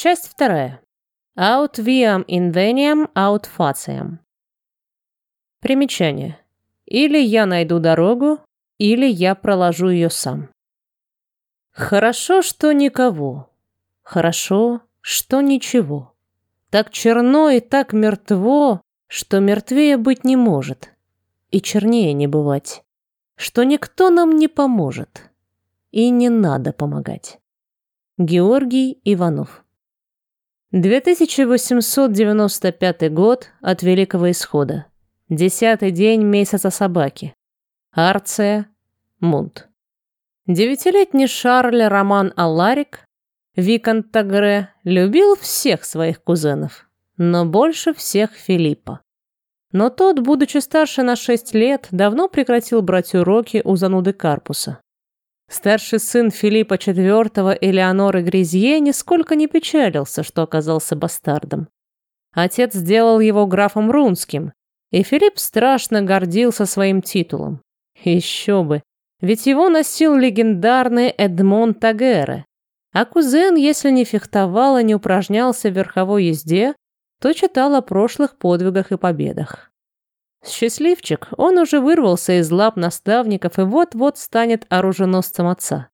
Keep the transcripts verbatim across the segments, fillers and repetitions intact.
Часть вторая. Aut viam inveniam aut faciam. Примечание. Или я найду дорогу, или я проложу ее сам. Хорошо, что никого. Хорошо, что ничего. Так черно и так мертво, что мертвее быть не может. И чернее не бывать. Что никто нам не поможет. И не надо помогать. Георгий Иванов. две тысячи восемьсот девяносто пятый год от Великого Исхода. Десятый день месяца собаки. Арция, Мунт. Девятилетний Шарль Роман Аларик, виконт Тагре, любил всех своих кузенов, но больше всех Филиппа. Но тот, будучи старше на шесть лет, давно прекратил брать уроки у зануды Карпуса. Старший сын Филиппа четвёртого, Элеоноры Гризье, нисколько не печалился, что оказался бастардом. Отец сделал его графом Рунским, и Филипп страшно гордился своим титулом. Еще бы, ведь его носил легендарный Эдмон Тагере, а кузен, если не фехтовал и не упражнялся в верховой езде, то читал о прошлых подвигах и победах. Счастливчик, он уже вырвался из лап наставников и вот-вот станет оруженосцем отца.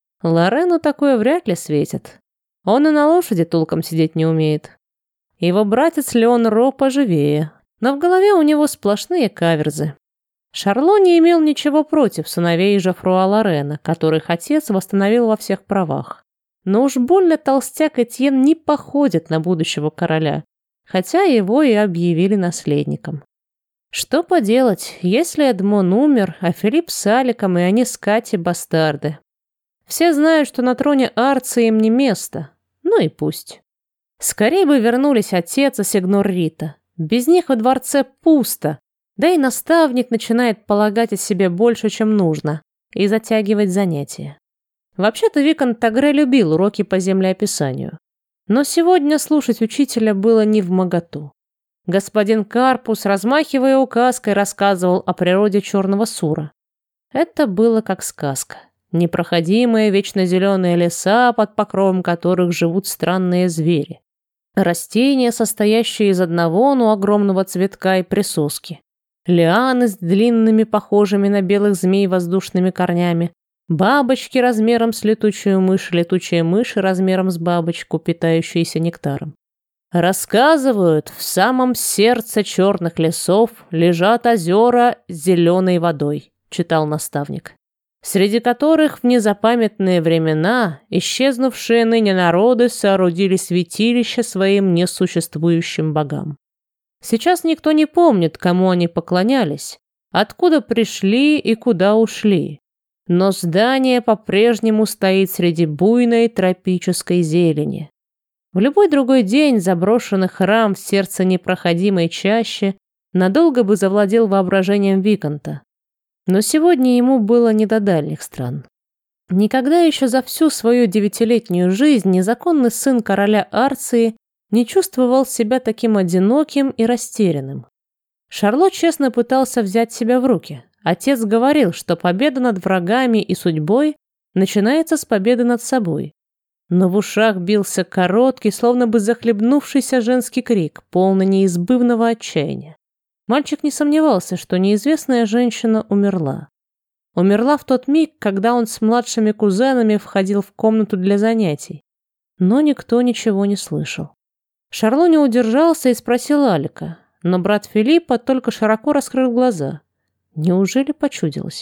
Лорену такое вряд ли светит. Он и на лошади толком сидеть не умеет. Его братец Леон Ро поживее, но в голове у него сплошные каверзы. Шарло не имел ничего против сыновей Жофруа Лорена, которых отец восстановил во всех правах. Но уж больно толстяк Этьен не походит на будущего короля, хотя его и объявили наследником. Что поделать, если Эдмон умер, а Филипп с Аликом и они с Катей бастарды. Все знают, что на троне Арции им не место. Ну и пусть. Скорее бы вернулись отец и сигнор Рита. Без них во дворце пусто, да и наставник начинает полагать о себе больше, чем нужно, и затягивать занятия. Вообще-то виконт Тагре любил уроки по землеописанию. Но сегодня слушать учителя было невмоготу. Господин Карпус, размахивая указкой, рассказывал о природе черного сура. Это было как сказка. Непроходимые вечно зеленые леса, под покровом которых живут странные звери. Растения, состоящие из одного, но огромного цветка и присоски. Лианы с длинными, похожими на белых змей воздушными корнями. Бабочки размером с летучую мышь, летучие мыши размером с бабочку, питающиеся нектаром. Рассказывают, в самом сердце черных лесов лежат озера с зеленой водой, читал наставник, среди которых в незапамятные времена исчезнувшие ныне народы соорудили святилища своим несуществующим богам. Сейчас никто не помнит, кому они поклонялись, откуда пришли и куда ушли, но здание по-прежнему стоит среди буйной тропической зелени. В любой другой день заброшенный храм в сердце непроходимой чащи надолго бы завладел воображением виконта. Но сегодня ему было не до дальних стран. Никогда еще за всю свою девятилетнюю жизнь незаконный сын короля Арции не чувствовал себя таким одиноким и растерянным. Шарло честно пытался взять себя в руки. Отец говорил, что победа над врагами и судьбой начинается с победы над собой. Но в ушах бился короткий, словно бы захлебнувшийся женский крик, полный неизбывного отчаяния. Мальчик не сомневался, что неизвестная женщина умерла. Умерла в тот миг, когда он с младшими кузенами входил в комнату для занятий. Но никто ничего не слышал. Шарло не удержался и спросил Алика, но брат Филиппа только широко раскрыл глаза. Неужели почудилось?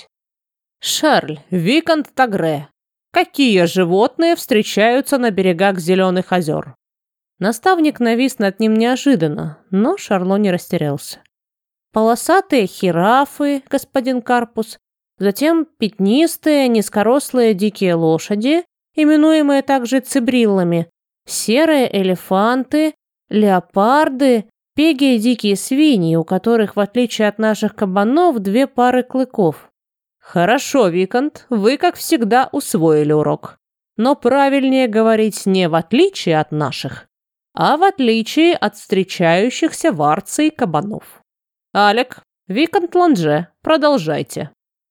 «Шарль, виконт Тагре, какие животные встречаются на берегах Зеленых озер?» Наставник навис над ним неожиданно, но Шарло не растерялся. «Полосатые хирафы, господин Карпус, затем пятнистые, низкорослые дикие лошади, именуемые также цибриллами, серые элефанты, леопарды, пеги и дикие свиньи, у которых, в отличие от наших кабанов, две пары клыков». «Хорошо, виконт, вы, как всегда, усвоили урок. Но правильнее говорить не в отличие от наших, а в отличие от встречающихся в Арции кабанов. Алек, виконт Ланже, продолжайте».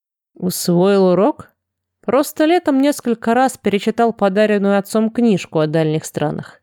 Усвоил урок? Просто летом несколько раз перечитал подаренную отцом книжку о дальних странах.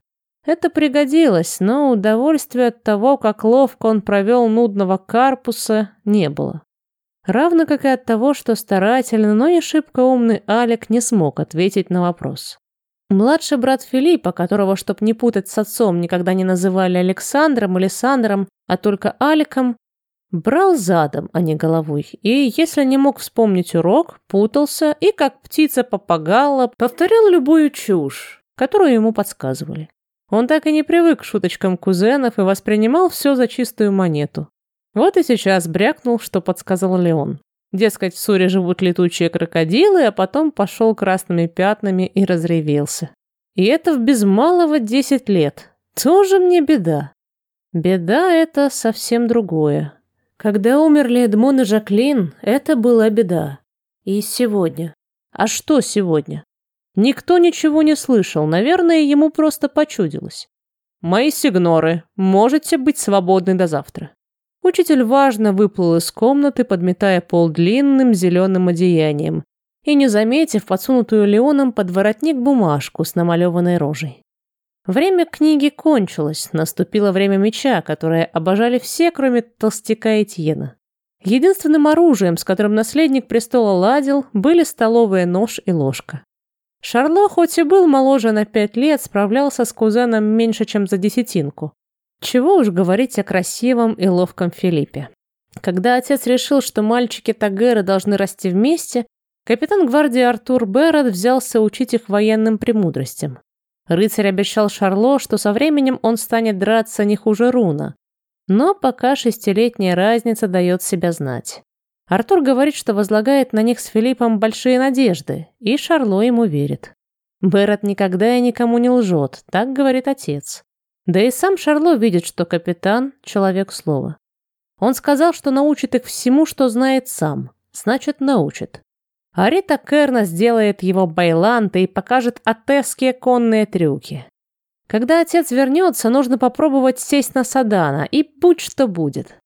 Это пригодилось, но удовольствия от того, как ловко он провел нудного Карпуса, не было. Равно как и от того, что старательный, но не шибко умный Алик не смог ответить на вопрос. Младший брат Филиппа, которого, чтоб не путать с отцом, никогда не называли Александром или Сандром, а только Аликом, брал задом, а не головой, и, если не мог вспомнить урок, путался и, как птица-попагалла, повторял любую чушь, которую ему подсказывали. Он так и не привык к шуточкам кузенов и воспринимал все за чистую монету. Вот и сейчас брякнул, что подсказал Леон. Дескать, в Суре живут летучие крокодилы, а потом пошел красными пятнами и разревелся. И это в без малого десять лет. Тоже мне беда. Беда — это совсем другое. Когда умерли Эдмон и Жаклин, это была беда. И сегодня. А что сегодня? Никто ничего не слышал, наверное, ему просто почудилось. «Мои сигноры, можете быть свободны до завтра». Учитель важно выплыл из комнаты, подметая пол длинным зеленым одеянием и, не заметив подсунутую Леоном под воротник бумажку с намалеванной рожей. Время книги кончилось, наступило время меча, которое обожали все, кроме толстяка Этьена. Единственным оружием, с которым наследник престола ладил, были столовый нож и ложка. Шарло, хоть и был моложе на пять лет, справлялся с кузеном меньше, чем за десятинку. Чего уж говорить о красивом и ловком Филиппе. Когда отец решил, что мальчики Тагеры должны расти вместе, капитан гвардии Артур Беррет взялся учить их военным премудростям. Рыцарь обещал Шарло, что со временем он станет драться не хуже Руна. Но пока шестилетняя разница дает себя знать. Артур говорит, что возлагает на них с Филиппом большие надежды, и Шарло ему верит. Беррет никогда и никому не лжет, так говорит отец. Да и сам Шарло видит, что капитан – человек слова. Он сказал, что научит их всему, что знает сам, значит, научит. А Рита Керна сделает его байланты и покажет атесские конные трюки. Когда отец вернется, нужно попробовать сесть на Садана, и будь что будет.